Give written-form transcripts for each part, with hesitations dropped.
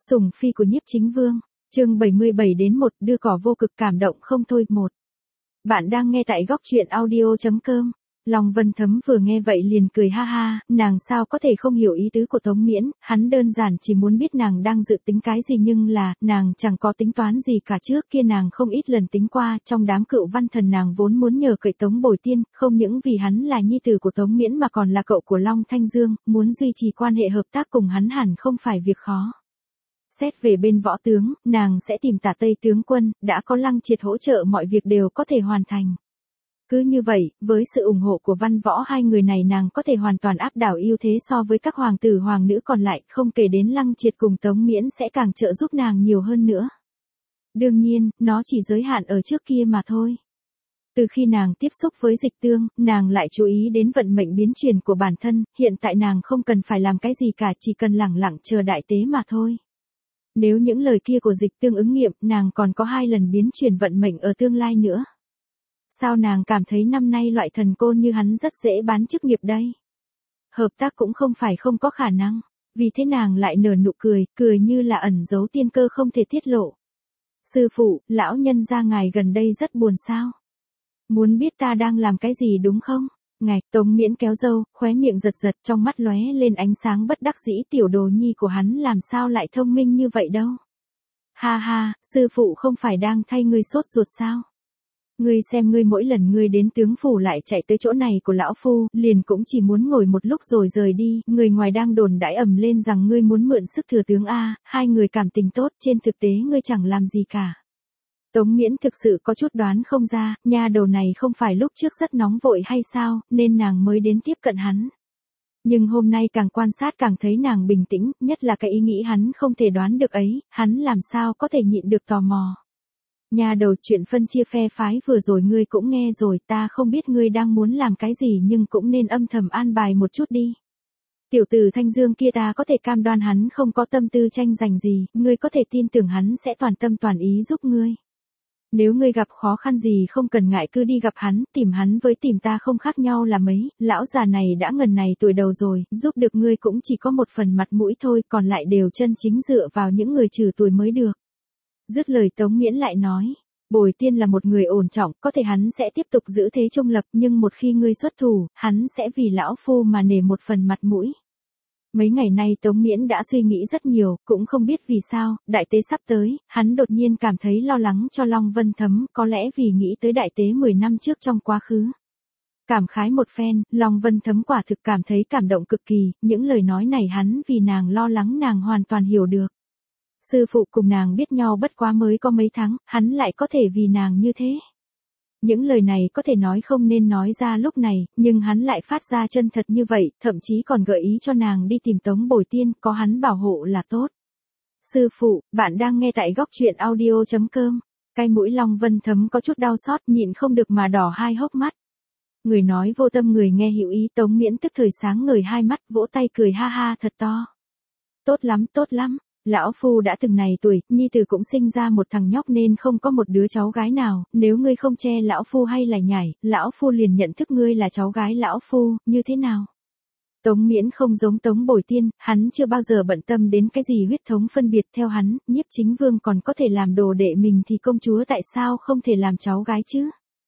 Sủng phi của Nhiếp Chính Vương, chương 77-1 đưa cỏ vô cực cảm động không thôi 1. Bạn đang nghe tại góc truyện audio.com. Long Vân Thấm vừa nghe vậy liền cười ha ha, nàng sao có thể không hiểu ý tứ của Tống Miễn, hắn đơn giản chỉ muốn biết nàng đang dự tính cái gì nhưng là, nàng chẳng có tính toán gì cả trước kia nàng không ít lần tính qua, trong đám cựu văn thần nàng vốn muốn nhờ cậy Tống Bồi Tiên, không những vì hắn là nhi tử của Tống Miễn mà còn là cậu của Long Thanh Dương, muốn duy trì quan hệ hợp tác cùng hắn hẳn không phải việc khó. Xét về bên võ tướng, nàng sẽ tìm Tả Tây tướng quân, đã có Lăng Triệt hỗ trợ mọi việc đều có thể hoàn thành. Cứ như vậy, với sự ủng hộ của văn võ hai người này nàng có thể hoàn toàn áp đảo ưu thế so với các hoàng tử hoàng nữ còn lại, không kể đến Lăng Triệt cùng Tống Miễn sẽ càng trợ giúp nàng nhiều hơn nữa. Đương nhiên, nó chỉ giới hạn ở trước kia mà thôi. Từ khi nàng tiếp xúc với Dịch Tương, nàng lại chú ý đến vận mệnh biến chuyển của bản thân, hiện tại nàng không cần phải làm cái gì cả, chỉ cần lẳng lặng chờ đại tế mà thôi. Nếu những lời kia của Dịch Tương ứng nghiệm, nàng còn có 2 lần biến chuyển vận mệnh ở tương lai nữa. Sao nàng cảm thấy năm nay loại thần côn như hắn rất dễ bán chức nghiệp đây? Hợp tác cũng không phải không có khả năng. Vì thế nàng lại nở nụ cười, cười như là ẩn giấu tiên cơ không thể tiết lộ. Sư phụ, lão nhân gia ngài gần đây rất buồn sao? Muốn biết ta đang làm cái gì đúng không? Ngài, Tống Miễn kéo râu, khóe miệng giật giật, trong mắt lóe lên ánh sáng bất đắc dĩ, tiểu đồ nhi của hắn làm sao lại thông minh như vậy đâu. Ha ha, sư phụ không phải đang thay ngươi sốt ruột sao? Ngươi xem ngươi mỗi lần ngươi đến tướng phủ lại chạy tới chỗ này của lão phu, liền cũng chỉ muốn ngồi một lúc rồi rời đi, người ngoài đang đồn đãi ầm lên rằng ngươi muốn mượn sức thừa tướng A, hai người cảm tình tốt, trên thực tế ngươi chẳng làm gì cả. Tống Miễn thực sự có chút đoán không ra, nha đầu này không phải lúc trước rất nóng vội hay sao, nên nàng mới đến tiếp cận hắn. Nhưng hôm nay càng quan sát càng thấy nàng bình tĩnh, nhất là cái ý nghĩ hắn không thể đoán được ấy, hắn làm sao có thể nhịn được tò mò. Nha đầu, chuyện phân chia phe phái vừa rồi ngươi cũng nghe rồi, ta không biết ngươi đang muốn làm cái gì nhưng cũng nên âm thầm an bài một chút đi. Tiểu tử Thanh Dương kia ta có thể cam đoan hắn không có tâm tư tranh giành gì, ngươi có thể tin tưởng hắn sẽ toàn tâm toàn ý giúp ngươi. Nếu ngươi gặp khó khăn gì không cần ngại cứ đi gặp hắn với tìm ta không khác nhau là mấy, lão già này đã ngần này tuổi đầu rồi, giúp được ngươi cũng chỉ có một phần mặt mũi thôi, còn lại đều chân chính dựa vào những người trừ tuổi mới được. Dứt lời Tống Miễn lại nói, Bồi Tiên là một người ổn trọng, có thể hắn sẽ tiếp tục giữ thế trung lập, nhưng một khi ngươi xuất thủ, hắn sẽ vì lão phu mà nể một phần mặt mũi. Mấy ngày nay Tống Miễn đã suy nghĩ rất nhiều, cũng không biết vì sao, đại tế sắp tới, hắn đột nhiên cảm thấy lo lắng cho Long Vân Thấm, có lẽ vì nghĩ tới đại tế 10 năm trước trong quá khứ. Cảm khái một phen, Long Vân Thấm quả thực cảm thấy cảm động cực kỳ, những lời nói này hắn vì nàng lo lắng nàng hoàn toàn hiểu được. Sư phụ cùng nàng biết nhau bất quá mới có mấy tháng, hắn lại có thể vì nàng như thế. Những lời này có thể nói không nên nói ra lúc này, nhưng hắn lại phát ra chân thật như vậy, thậm chí còn gợi ý cho nàng đi tìm Tống Bồi Tiên, có hắn bảo hộ là tốt. Sư phụ, bạn đang nghe tại góc truyện audio.com. Cái mũi Long Vân Thấm có chút đau xót, nhịn không được mà đỏ hai hốc mắt. Người nói vô tâm người nghe hữu ý, Tống Miễn tức thời sáng ngời hai mắt, vỗ tay cười ha ha thật to. Tốt lắm, tốt lắm. Lão phu đã từng này tuổi, nhi tử cũng sinh ra một thằng nhóc nên không có một đứa cháu gái nào, nếu ngươi không che lão phu hay là nhảy, lão phu liền nhận thức ngươi là cháu gái lão phu, như thế nào? Tống Miễn không giống Tống Bồi Tiên, hắn chưa bao giờ bận tâm đến cái gì huyết thống phân biệt, theo hắn, Nhiếp Chính Vương còn có thể làm đồ đệ mình thì công chúa tại sao không thể làm cháu gái chứ?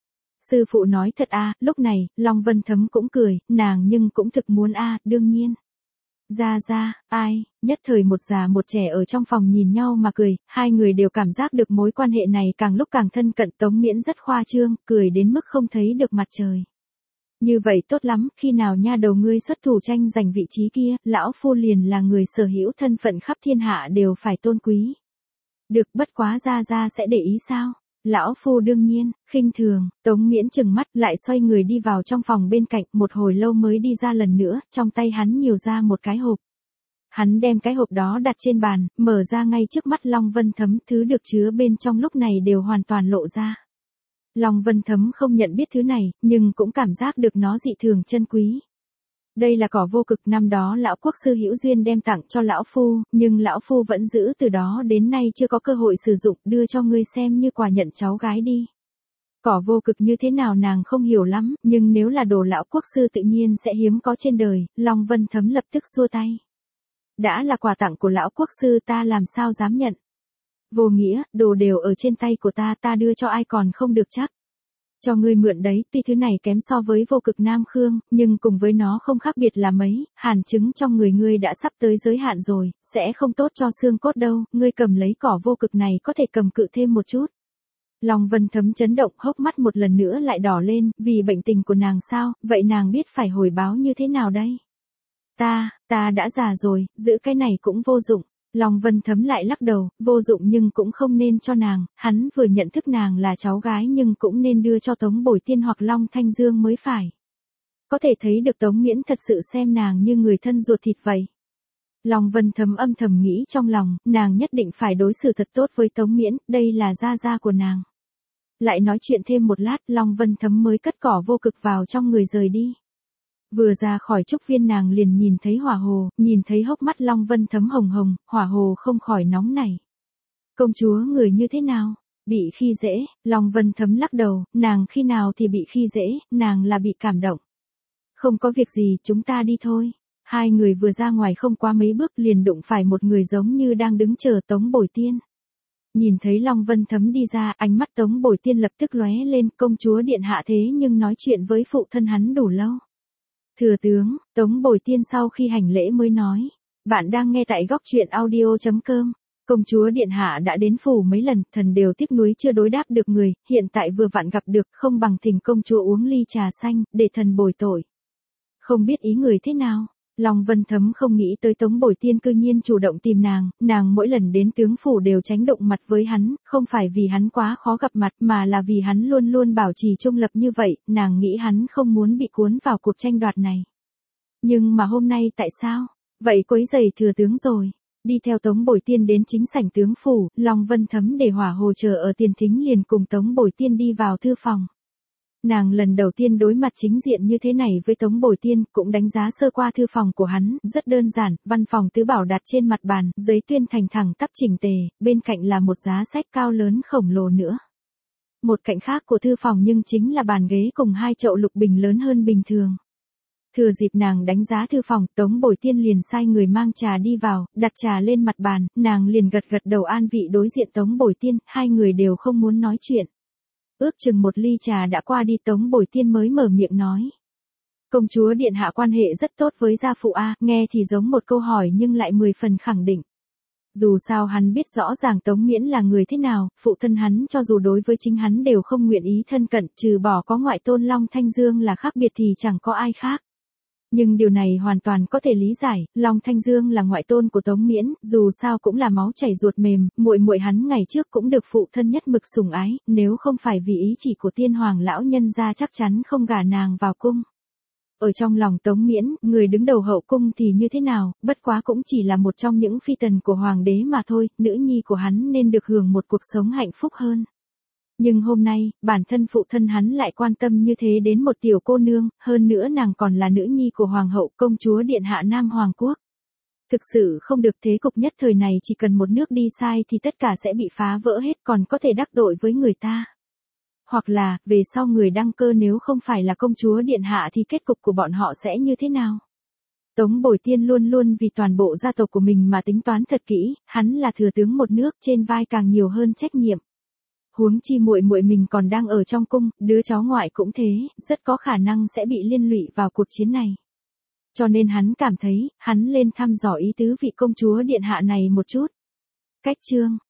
Sư phụ nói thật a, lúc này, Long Vân Thấm cũng cười, nàng nhưng cũng thực muốn a, đương nhiên. Ra, ai, nhất thời một già một trẻ ở trong phòng nhìn nhau mà cười, hai người đều cảm giác được mối quan hệ này càng lúc càng thân cận. Tống Miễn rất khoa trương, cười đến mức không thấy được mặt trời. Như vậy tốt lắm, khi nào nha đầu ngươi xuất thủ tranh giành vị trí kia, lão phu liền là người sở hữu thân phận khắp thiên hạ đều phải tôn quý. Được, bất quá ra sẽ để ý sao? Lão phu đương nhiên, khinh thường. Tống Miễn chừng mắt lại xoay người đi vào trong phòng bên cạnh, một hồi lâu mới đi ra lần nữa, trong tay hắn nhiều ra một cái hộp. Hắn đem cái hộp đó đặt trên bàn, mở ra ngay trước mắt Long Vân Thấm, thứ được chứa bên trong lúc này đều hoàn toàn lộ ra. Long Vân Thấm không nhận biết thứ này, nhưng cũng cảm giác được nó dị thường chân quý. Đây là cỏ vô cực năm đó lão quốc sư Hữu Duyên đem tặng cho lão phu, nhưng lão phu vẫn giữ từ đó đến nay chưa có cơ hội sử dụng, đưa cho ngươi xem như quà nhận cháu gái đi. Cỏ vô cực như thế nào nàng không hiểu lắm, nhưng nếu là đồ lão quốc sư tự nhiên sẽ hiếm có trên đời, Long Vân Thấm lập tức xua tay. Đã là quà tặng của lão quốc sư ta làm sao dám nhận. Vô nghĩa, đồ đều ở trên tay của ta đưa cho ai còn không được chắc. Cho ngươi mượn đấy, tuy thứ này kém so với vô cực Nam Khương, nhưng cùng với nó không khác biệt là mấy, hàn chứng trong người ngươi đã sắp tới giới hạn rồi, sẽ không tốt cho xương cốt đâu, ngươi cầm lấy cỏ vô cực này có thể cầm cự thêm một chút. Long Vân Thấm chấn động, hốc mắt một lần nữa lại đỏ lên, vì bệnh tình của nàng sao, vậy nàng biết phải hồi báo như thế nào đây? Ta đã già rồi, giữ cái này cũng vô dụng. Long Vân Thấm lại lắc đầu, vô dụng nhưng cũng không nên cho nàng, hắn vừa nhận thức nàng là cháu gái nhưng cũng nên đưa cho Tống Bồi Tiên hoặc Long Thanh Dương mới phải. Có thể thấy được Tống Miễn thật sự xem nàng như người thân ruột thịt vậy. Long Vân Thấm âm thầm nghĩ trong lòng, nàng nhất định phải đối xử thật tốt với Tống Miễn, đây là gia gia của nàng. Lại nói chuyện thêm một lát, Long Vân Thấm mới cất cỏ vô cực vào trong người rời đi. Vừa ra khỏi trúc viên nàng liền nhìn thấy hỏa hồ, nhìn thấy hốc mắt Long Vân Thấm hồng hồng, hỏa hồ không khỏi nóng nảy. Công chúa người như thế nào? Bị khi dễ, Long Vân Thấm lắc đầu, nàng khi nào thì bị khi dễ, nàng là bị cảm động. Không có việc gì, chúng ta đi thôi. Hai người vừa ra ngoài không qua mấy bước liền đụng phải một người giống như đang đứng chờ Tống Bồi Tiên. Nhìn thấy Long Vân Thấm đi ra, ánh mắt Tống Bồi Tiên lập tức lóe lên, công chúa điện hạ thế nhưng nói chuyện với phụ thân hắn đủ lâu. Thừa tướng, Tống Bồi Tiên sau khi hành lễ mới nói, bạn đang nghe tại góc truyện audio.com. Công chúa điện hạ đã đến phủ mấy lần, thần đều tiếc nuối chưa đối đáp được người, hiện tại vừa vặn gặp được, không bằng thỉnh công chúa uống ly trà xanh, để thần bồi tội. Không biết ý người thế nào? Long Vân Thấm không nghĩ tới Tống Bồi Tiên cư nhiên chủ động tìm nàng mỗi lần đến tướng phủ đều tránh động mặt với hắn, không phải vì hắn quá khó gặp mặt mà là vì hắn luôn luôn bảo trì trung lập như vậy, nàng nghĩ hắn không muốn bị cuốn vào cuộc tranh đoạt này. Nhưng mà hôm nay tại sao? Vậy quấy rầy thừa tướng rồi. Đi theo Tống Bồi Tiên đến chính sảnh tướng phủ, Long Vân Thấm để hỏa hồ chờ ở tiền thính liền cùng Tống Bồi Tiên đi vào thư phòng. Nàng lần đầu tiên đối mặt chính diện như thế này với Tống Bồi Tiên, cũng đánh giá sơ qua thư phòng của hắn, rất đơn giản, văn phòng tứ bảo đặt trên mặt bàn, giấy tuyên thành thẳng tắp chỉnh tề, bên cạnh là một giá sách cao lớn khổng lồ nữa. Một cạnh khác của thư phòng nhưng chính là bàn ghế cùng hai chậu lục bình lớn hơn bình thường. Thừa dịp nàng đánh giá thư phòng, Tống Bồi Tiên liền sai người mang trà đi vào, đặt trà lên mặt bàn, nàng liền gật gật đầu an vị đối diện Tống Bồi Tiên, hai người đều không muốn nói chuyện. Ước chừng một ly trà đã qua đi Tống Bồi Tiên mới mở miệng nói. Công chúa điện hạ quan hệ rất tốt với gia phụ A, nghe thì giống một câu hỏi nhưng lại 10 phần khẳng định. Dù sao hắn biết rõ ràng Tống Miễn là người thế nào, phụ thân hắn cho dù đối với chính hắn đều không nguyện ý thân cận, trừ bỏ có ngoại tôn Long Thanh Dương là khác biệt thì chẳng có ai khác. Nhưng điều này hoàn toàn có thể lý giải, Long Thanh Dương là ngoại tôn của Tống Miễn, dù sao cũng là máu chảy ruột mềm, muội muội hắn ngày trước cũng được phụ thân nhất mực sủng ái, nếu không phải vì ý chỉ của tiên hoàng lão nhân gia chắc chắn không gả nàng vào cung. Ở trong lòng Tống Miễn, người đứng đầu hậu cung thì như thế nào, bất quá cũng chỉ là một trong những phi tần của hoàng đế mà thôi, nữ nhi của hắn nên được hưởng một cuộc sống hạnh phúc hơn. Nhưng hôm nay, bản thân phụ thân hắn lại quan tâm như thế đến một tiểu cô nương, hơn nữa nàng còn là nữ nhi của hoàng hậu công chúa điện hạ Nam Hoàng Quốc. Thực sự không được, thế cục nhất thời này chỉ cần một nước đi sai thì tất cả sẽ bị phá vỡ hết, còn có thể đắc tội với người ta. Hoặc là, về sau người đăng cơ nếu không phải là công chúa điện hạ thì kết cục của bọn họ sẽ như thế nào? Tống Bồi Tiên luôn luôn vì toàn bộ gia tộc của mình mà tính toán thật kỹ, hắn là thừa tướng một nước, trên vai càng nhiều hơn trách nhiệm. Huống chi muội muội mình còn đang ở trong cung, đứa cháu ngoại cũng thế, rất có khả năng sẽ bị liên lụy vào cuộc chiến này. Cho nên hắn cảm thấy, hắn lên thăm dò ý tứ vị công chúa điện hạ này một chút. Cách chương